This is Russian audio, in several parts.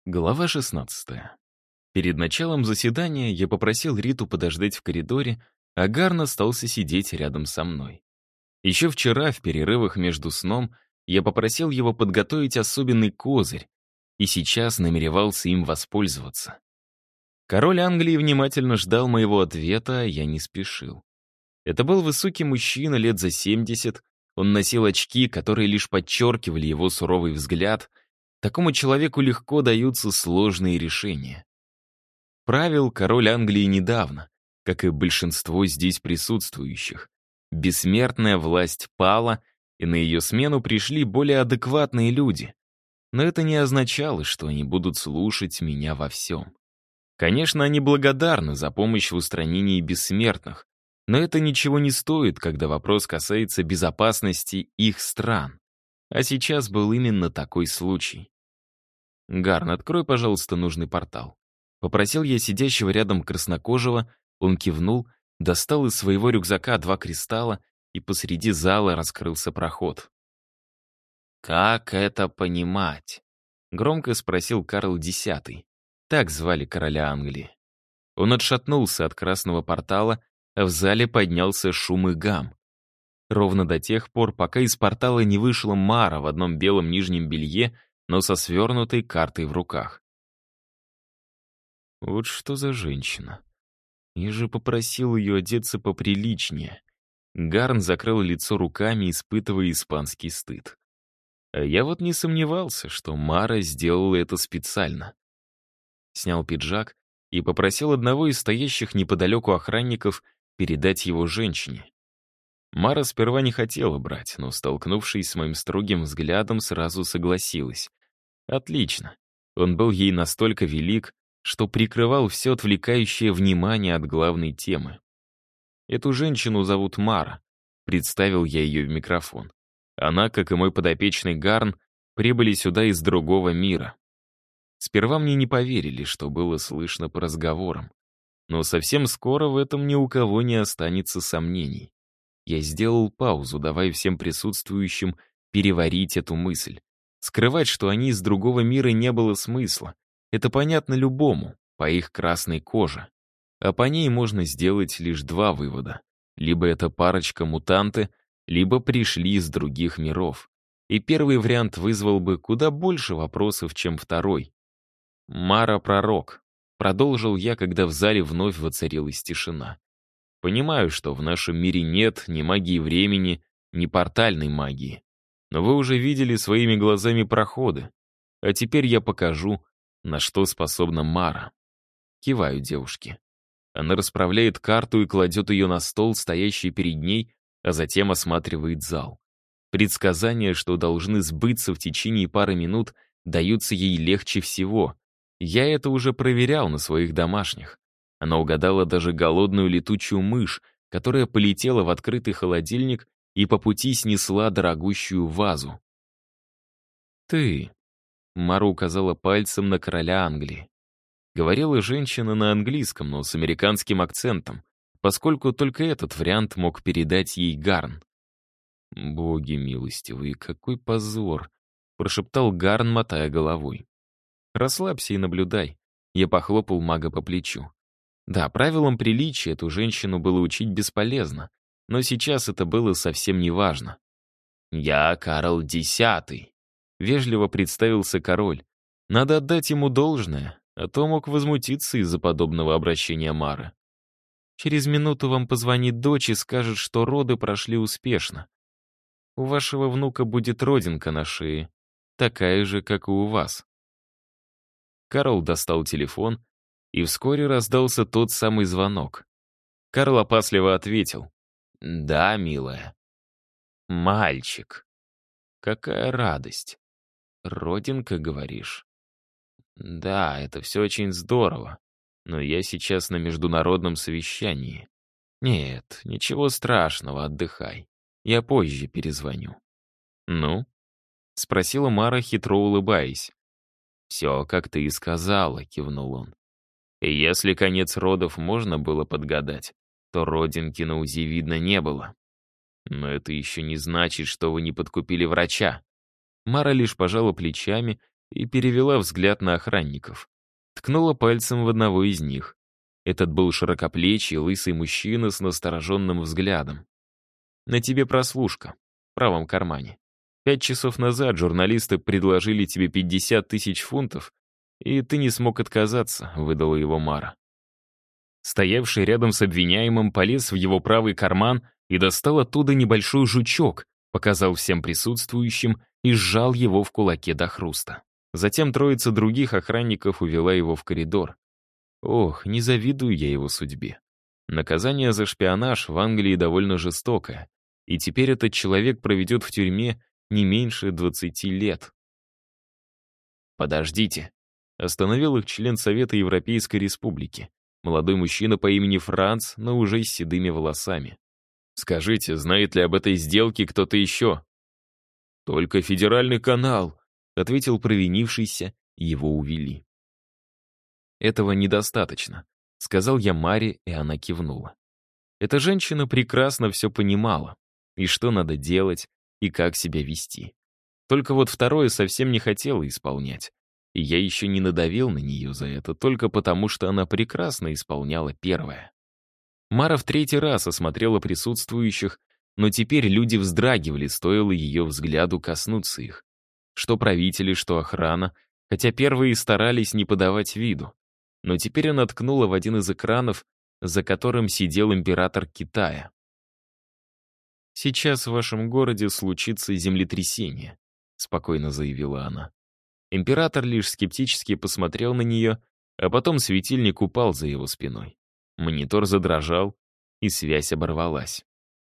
Глава 16. Перед началом заседания я попросил Риту подождать в коридоре, а Гарн остался сидеть рядом со мной. Еще вчера, в перерывах между сном, я попросил его подготовить особенный козырь, и сейчас намеревался им воспользоваться. Король Англии внимательно ждал моего ответа, а я не спешил. Это был высокий мужчина лет за 70, он носил очки, которые лишь подчеркивали его суровый взгляд. Такому человеку легко даются сложные решения. Правил король Англии недавно, как и большинство здесь присутствующих. Бессмертная власть пала, и на ее смену пришли более адекватные люди. Но это не означало, что они будут слушать меня во всем. Конечно, они благодарны за помощь в устранении бессмертных, но это ничего не стоит, когда вопрос касается безопасности их стран. А сейчас был именно такой случай. «Гарн, открой, пожалуйста, нужный портал». Попросил я сидящего рядом краснокожего, он кивнул, достал из своего рюкзака 2 кристалла, и посреди зала раскрылся проход. «Как это понимать?» — громко спросил Карл X. Так звали короля Англии. Он отшатнулся от красного портала, а в зале поднялся шум и гам. Ровно до тех пор, пока из портала не вышла Мара в одном белом нижнем белье, но со свернутой картой в руках. Вот что за женщина. Я же попросил ее одеться поприличнее. Гарн закрыл лицо руками, испытывая испанский стыд. А я вот не сомневался, что Мара сделала это специально. Снял пиджак и попросил одного из стоящих неподалеку охранников передать его женщине. Мара сперва не хотела брать, но, столкнувшись с моим строгим взглядом, сразу согласилась. Отлично. Он был ей настолько велик, что прикрывал все отвлекающее внимание от главной темы. Эту женщину зовут Мара. Представил я ее в микрофон. Она, как и мой подопечный Гарн, прибыли сюда из другого мира. Сперва мне не поверили, что было слышно по разговорам. Но совсем скоро в этом ни у кого не останется сомнений. Я сделал паузу, давая всем присутствующим переварить эту мысль. Скрывать, что они из другого мира, не было смысла. Это понятно любому, по их красной коже. А по ней можно сделать лишь 2 вывода. Либо это парочка мутанты, либо пришли из других миров. И первый вариант вызвал бы куда больше вопросов, чем второй. «Мара — пророк», — продолжил я, когда в зале вновь воцарилась тишина. «Понимаю, что в нашем мире нет ни магии времени, ни портальной магии. Но вы уже видели своими глазами проходы. А теперь я покажу, на что способна Мара». Киваю девушке. Она расправляет карту и кладет ее на стол, стоящий перед ней, а затем осматривает зал. Предсказания, что должны сбыться в течение пары минут, даются ей легче всего. Я это уже проверял на своих домашних. Она угадала даже голодную летучую мышь, которая полетела в открытый холодильник и по пути снесла дорогущую вазу. «Ты», — Мара указала пальцем на короля Англии. Говорила женщина на английском, но с американским акцентом, поскольку только этот вариант мог передать ей Гарн. «Боги милостивые, какой позор!» — прошептал Гарн, мотая головой. «Расслабься и наблюдай». Я похлопал мага по плечу. Да, правилам приличия эту женщину было учить бесполезно, но сейчас это было совсем не важно. «Я Карл X», — вежливо представился король. Надо отдать ему должное, а то мог возмутиться из-за подобного обращения Мары. «Через минуту вам позвонит дочь и скажет, что роды прошли успешно. У вашего внука будет родинка на шее, такая же, как и у вас». Карл достал телефон, и вскоре раздался тот самый звонок. Карл опасливо ответил. «Да, милая». «Мальчик. Какая радость. Родинка, говоришь?» «Да, это все очень здорово, но я сейчас на международном совещании. Нет, ничего страшного, отдыхай. Я позже перезвоню». «Ну?» — спросила Мара, хитро улыбаясь. «Все, как ты и сказала», — кивнул он. «И если конец родов можно было подгадать, то родинки на УЗИ видно не было. Но это еще не значит, что вы не подкупили врача». Мара лишь пожала плечами и перевела взгляд на охранников. Ткнула пальцем в одного из них. Этот был широкоплечий, лысый мужчина с настороженным взглядом. «На тебе прослушка. В правом кармане. 5 часов назад журналисты предложили тебе 50 тысяч фунтов, и ты не смог отказаться», — выдала его Мара. Стоявший рядом с обвиняемым полез в его правый карман и достал оттуда небольшой жучок, показал всем присутствующим и сжал его в кулаке до хруста. Затем троица других охранников увела его в коридор. Ох, не завидую я его судьбе. Наказание за шпионаж в Англии довольно жестокое, и теперь этот человек проведет в тюрьме не меньше 20 лет. «Подождите», — остановил их член Совета Европейской Республики, молодой мужчина по имени Франц, но уже с седыми волосами. «Скажите, знает ли об этой сделке кто-то еще?» «Только федеральный канал», — ответил провинившийся, и его увели. «Этого недостаточно», — сказал я Маре, и она кивнула. Эта женщина прекрасно все понимала, и что надо делать, и как себя вести. Только вот второе совсем не хотела исполнять. И я еще не надавил на нее за это, только потому, что она прекрасно исполняла первое. Мара в 3-й раз осмотрела присутствующих, но теперь люди вздрагивали, стоило ее взгляду коснуться их. Что правители, что охрана, хотя первые старались не подавать виду. Но теперь она ткнула в один из экранов, за которым сидел император Китая. «Сейчас в вашем городе случится землетрясение», — спокойно заявила она. Император лишь скептически посмотрел на нее, а потом светильник упал за его спиной. Монитор задрожал, и связь оборвалась.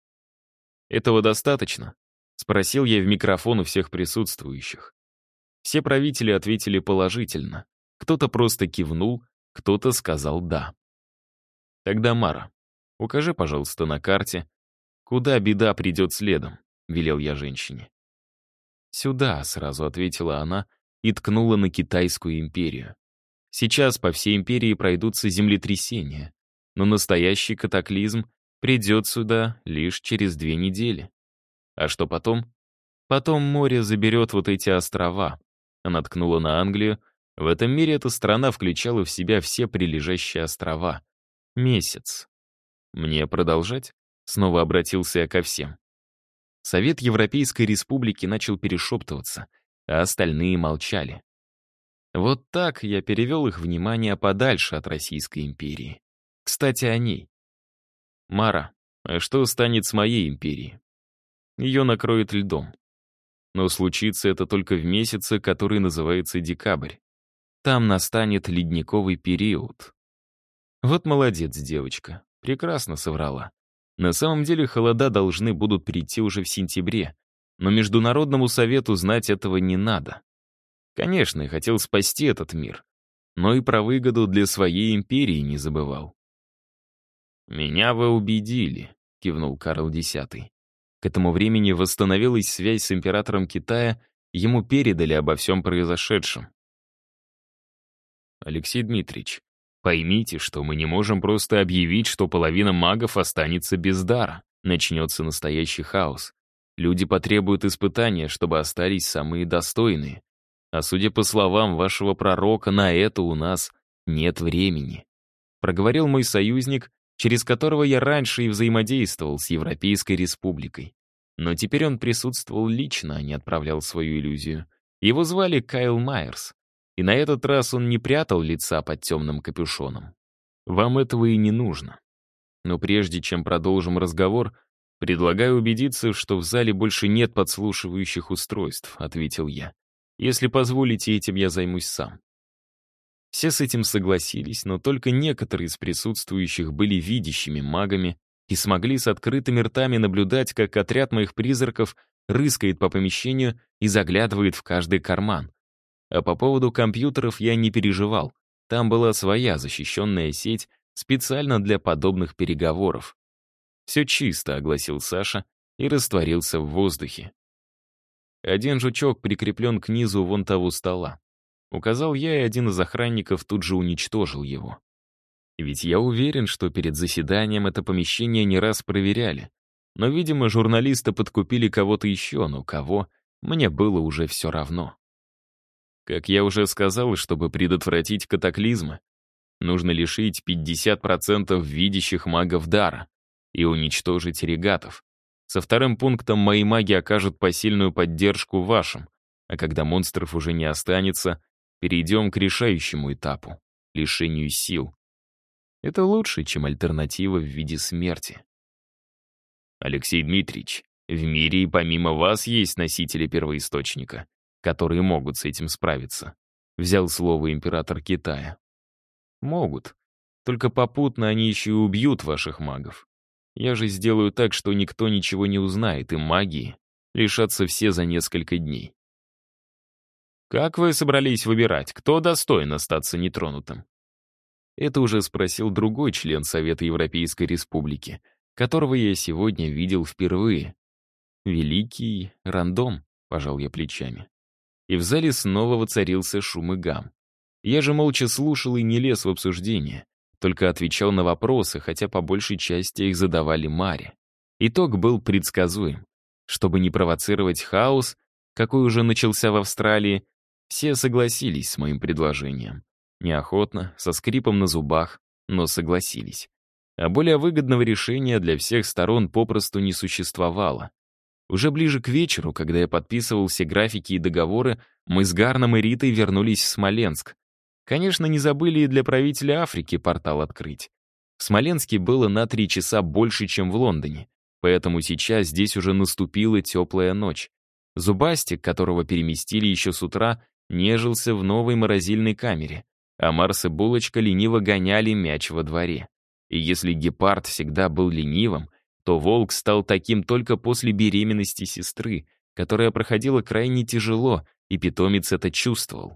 «Этого достаточно?» — спросил я в микрофон у всех присутствующих. Все правители ответили положительно. Кто-то просто кивнул, кто-то сказал «да». «Тогда, Мара, укажи, пожалуйста, на карте, куда беда придет следом», — велел я женщине. «Сюда», — сразу ответила она и ткнула на Китайскую империю. Сейчас по всей империи пройдутся землетрясения, но настоящий катаклизм придет сюда лишь через 2 недели. А что потом? Потом море заберет вот эти острова. Она ткнула на Англию. В этом мире эта страна включала в себя все прилежащие острова. Месяц. Мне продолжать? Снова обратился я ко всем. Совет Европейской Республики начал перешептываться, а остальные молчали. Вот так я перевел их внимание подальше от Российской империи. Кстати, о ней. Мара, а что станет с моей империей? Ее накроет льдом. Но случится это только в месяце, который называется декабрь. Там настанет ледниковый период. Вот молодец, девочка. Прекрасно соврала. На самом деле холода должны будут прийти уже в сентябре, но Международному совету знать этого не надо. Конечно, я хотел спасти этот мир, но и про выгоду для своей империи не забывал. «Меня вы убедили», — кивнул Карл X. К этому времени восстановилась связь с императором Китая, ему передали обо всем произошедшем. «Алексей Дмитриевич, поймите, что мы не можем просто объявить, что половина магов останется без дара. Начнется настоящий хаос. Люди потребуют испытания, чтобы остались самые достойные. А судя по словам вашего пророка, на это у нас нет времени», — проговорил мой союзник, через которого я раньше и взаимодействовал с Европейской Республикой. Но теперь он присутствовал лично, а не отправлял свою иллюзию. Его звали Кайл Майерс, и на этот раз он не прятал лица под темным капюшоном. Вам этого и не нужно. Но прежде чем продолжим разговор, предлагаю убедиться, что в зале больше нет подслушивающих устройств, ответил я. Если позволите, этим я займусь сам. Все с этим согласились, но только некоторые из присутствующих были видящими магами и смогли с открытыми ртами наблюдать, как отряд моих призраков рыскает по помещению и заглядывает в каждый карман. А по поводу компьютеров я не переживал. Там была своя защищенная сеть специально для подобных переговоров. «Все чисто», — огласил Саша и растворился в воздухе. «Один жучок прикреплен к низу вон того стола». Указал я, и один из охранников тут же уничтожил его. Ведь я уверен, что перед заседанием это помещение не раз проверяли. Но, видимо, журналисты подкупили кого-то еще, но кого, мне было уже все равно. Как я уже сказал, чтобы предотвратить катаклизмы, нужно лишить 50% видящих магов дара и уничтожить регатов. Со вторым пунктом мои маги окажут посильную поддержку вашим, а когда монстров уже не останется, перейдем к решающему этапу — лишению сил. Это лучше, чем альтернатива в виде смерти. Алексей Дмитриевич, в мире и помимо вас есть носители первоисточника, которые могут с этим справиться. Взял слово император Китая. Могут. Только попутно они еще и убьют ваших магов. Я же сделаю так, что никто ничего не узнает, и магии лишатся все за несколько дней. Как вы собрались выбирать, кто достоин остаться нетронутым? Это уже спросил другой член Совета Европейской Республики, которого я сегодня видел впервые. Великий рандом, пожал я плечами. И в зале снова воцарился шум и гам. Я же молча слушал и не лез в обсуждение, только отвечал на вопросы, хотя по большей части их задавали Маре. Итог был предсказуем. Чтобы не провоцировать хаос, какой уже начался в Австралии, все согласились с моим предложением. Неохотно, со скрипом на зубах, но согласились. А более выгодного решения для всех сторон попросту не существовало. Уже ближе к вечеру, когда я подписывал все графики и договоры, мы с Гарном и Ритой вернулись в Смоленск. Конечно, не забыли и для правителя Африки портал открыть. В Смоленске было на 3 часа больше, чем в Лондоне, поэтому сейчас здесь уже наступила теплая ночь. Зубастик, которого переместили еще с утра, нежился в новой морозильной камере, а Марс и Булочка лениво гоняли мяч во дворе. И если гепард всегда был ленивым, то волк стал таким только после беременности сестры, которая проходила крайне тяжело, и питомец это чувствовал.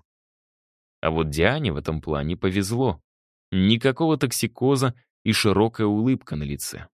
А вот Диане в этом плане повезло. Никакого токсикоза и широкая улыбка на лице.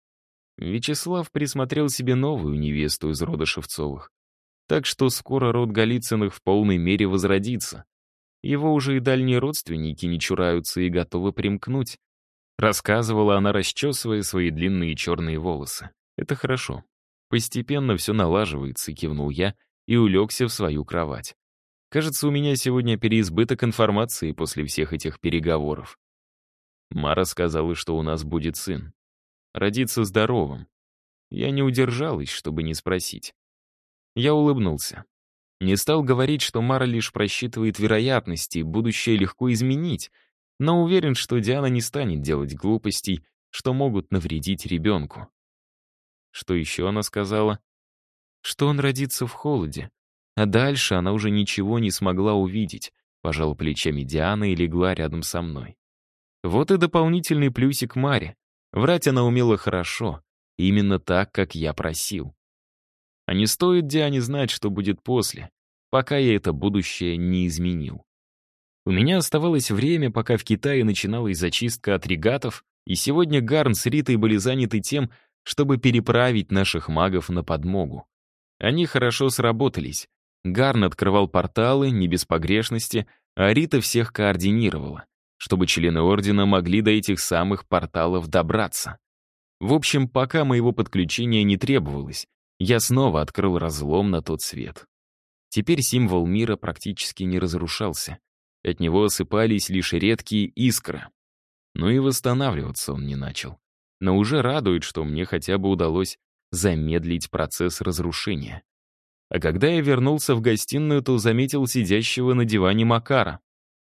Вячеслав присмотрел себе новую невесту из рода Шевцовых. Так что скоро род Голицыных в полной мере возродится. Его уже и дальние родственники не чураются и готовы примкнуть. Рассказывала она, расчесывая свои длинные черные волосы. Это хорошо. Постепенно все налаживается, кивнул я и улегся в свою кровать. Кажется, у меня сегодня переизбыток информации после всех этих переговоров. Мара сказала, что у нас будет сын. Родится здоровым. Я не удержалась, чтобы не спросить. Я улыбнулся. Не стал говорить, что Мара лишь просчитывает вероятности, будущее легко изменить, но уверен, что Диана не станет делать глупостей, что могут навредить ребенку. Что еще она сказала? Что он родится в холоде. А дальше она уже ничего не смогла увидеть, пожала плечами Диана и легла рядом со мной. Вот и дополнительный плюсик Маре. Врать она умела хорошо, именно так, как я просил. А не стоит Диане знать, что будет после, пока я это будущее не изменил. У меня оставалось время, пока в Китае начиналась зачистка от регатов, и сегодня Гарн с Ритой были заняты тем, чтобы переправить наших магов на подмогу. Они хорошо сработались. Гарн открывал порталы, не без погрешности, а Рита всех координировала, чтобы члены Ордена могли до этих самых порталов добраться. В общем, пока моего подключения не требовалось, я снова открыл разлом на тот свет. Теперь символ мира практически не разрушался. От него осыпались лишь редкие искры. Ну и восстанавливаться он не начал. Но уже радует, что мне хотя бы удалось замедлить процесс разрушения. А когда я вернулся в гостиную, то заметил сидящего на диване Макара.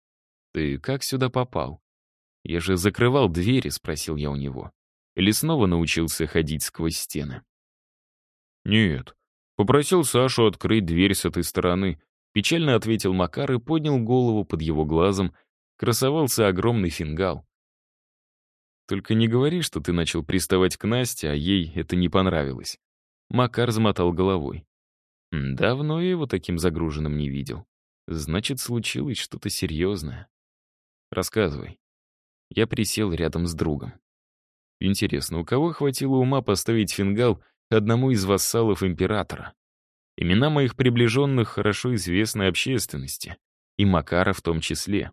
«Ты как сюда попал?» «Я же закрывал двери», — спросил я у него. «Или снова научился ходить сквозь стены?» «Нет. Попросил Сашу открыть дверь с этой стороны», — печально ответил Макар и поднял голову. Под его глазом красовался огромный фингал. «Только не говори, что ты начал приставать к Насте, а ей это не понравилось». Макар замотал головой. «Давно я его таким загруженным не видел. Значит, случилось что-то серьезное. Рассказывай». Я присел рядом с другом. Интересно, у кого хватило ума поставить фингал одному из вассалов императора? Имена моих приближенных хорошо известны общественности, и Макара в том числе.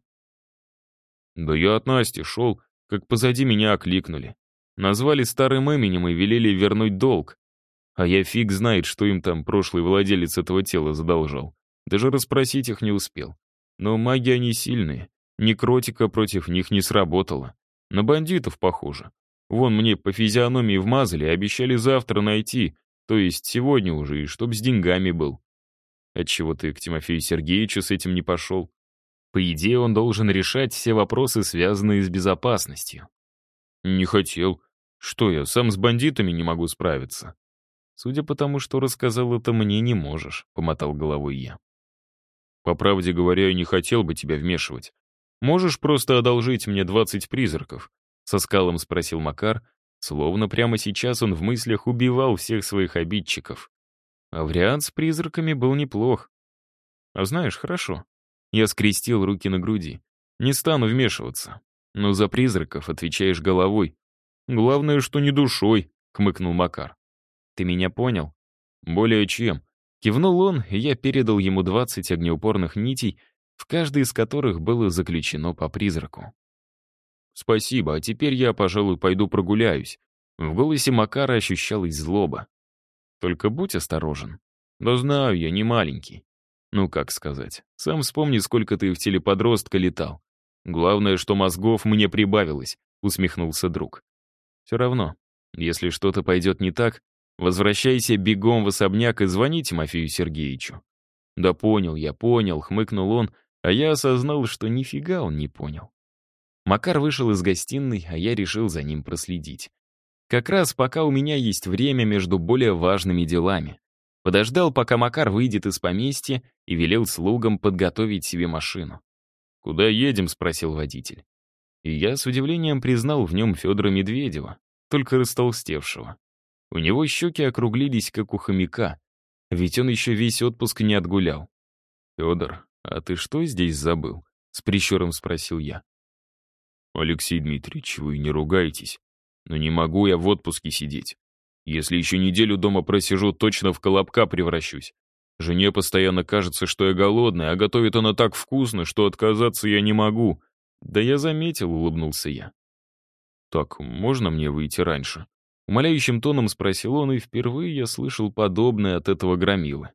Да я от Насти шел, как позади меня окликнули. Назвали старым именем и велели вернуть долг. А я фиг знает, что им там прошлый владелец этого тела задолжал. Даже расспросить их не успел. Но маги они сильные. Некротика против них не сработала. На бандитов похоже. Вон мне по физиономии вмазали и обещали завтра найти, то есть сегодня уже, и чтоб с деньгами был. Отчего ты к Тимофею Сергеевичу с этим не пошел? По идее, он должен решать все вопросы, связанные с безопасностью. Не хотел. Что я, сам с бандитами не могу справиться? Судя по тому, что рассказал это мне, не можешь, помотал головой я. По правде говоря, я не хотел бы тебя вмешивать. Можешь просто одолжить мне 20 призраков? Со скалом спросил Макар, словно прямо сейчас он в мыслях убивал всех своих обидчиков. А вариант с призраками был неплох. А знаешь, хорошо. Я скрестил руки на груди. Не стану вмешиваться. Но за призраков отвечаешь головой. Главное, что не душой, хмыкнул Макар. Ты меня понял? Более чем. Кивнул он, и я передал ему 20 огнеупорных нитей, в каждой из которых было заключено по призраку. «Спасибо, а теперь я, пожалуй, пойду прогуляюсь». В голосе Макара ощущалась злоба. «Только будь осторожен». «Да знаю, я не маленький». «Ну, как сказать. Сам вспомни, сколько ты в теле подростка летал. Главное, что мозгов мне прибавилось», — усмехнулся друг. «Все равно, если что-то пойдет не так, возвращайся бегом в особняк и звони Тимофею Сергеевичу». «Да понял, я понял», — хмыкнул он, а я осознал, что нифига он не понял. Макар вышел из гостиной, а я решил за ним проследить. Как раз пока у меня есть время между более важными делами. Подождал, пока Макар выйдет из поместья, и велел слугам подготовить себе машину. «Куда едем?» — спросил водитель. И я с удивлением признал в нем Федора Медведева, только растолстевшего. У него щеки округлились, как у хомяка, ведь он еще весь отпуск не отгулял. «Федор, а ты что здесь забыл?» — с прищуром спросил я. «Алексей Дмитриевич, вы не ругайтесь, но не могу я в отпуске сидеть. Если еще неделю дома просижу, точно в колобка превращусь. Жене постоянно кажется, что я голодный, а готовит она так вкусно, что отказаться я не могу». «Да я заметил», — улыбнулся я. «Так, можно мне выйти раньше?» Умоляющим тоном спросил он, и впервые я слышал подобное от этого громилы.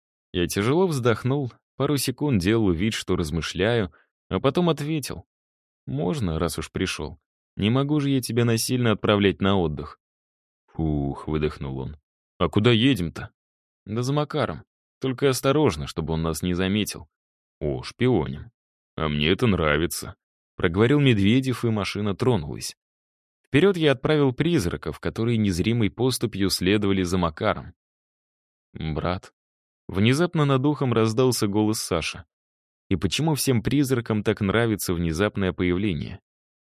Я тяжело вздохнул, пару секунд делал вид, что размышляю, а потом ответил. «Можно, раз уж пришел. Не могу же я тебя насильно отправлять на отдых». «Фух», — выдохнул он. «А куда едем-то?» «Да за Макаром. Только осторожно, чтобы он нас не заметил». «О, шпионим. А мне это нравится», — проговорил Медведев, и машина тронулась. Вперед я отправил призраков, которые незримой поступью следовали за Макаром. «Брат». Внезапно над ухом раздался голос Саши. И почему всем призракам так нравится внезапное появление?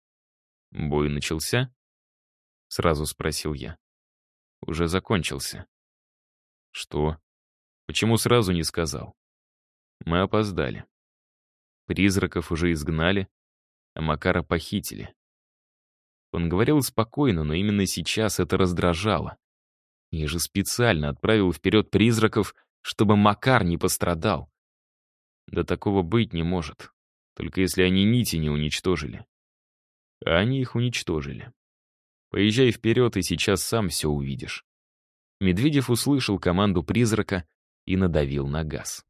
«Бой начался?» — сразу спросил я. «Уже закончился». «Что? Почему сразу не сказал?» «Мы опоздали. Призраков уже изгнали, а Макара похитили». Он говорил спокойно, но именно сейчас это раздражало. Я же специально отправил вперед призраков, чтобы Макар не пострадал. Да такого быть не может, только если они нити не уничтожили. А они их уничтожили. Поезжай вперед, и сейчас сам все увидишь. Медведев услышал команду призрака и надавил на газ.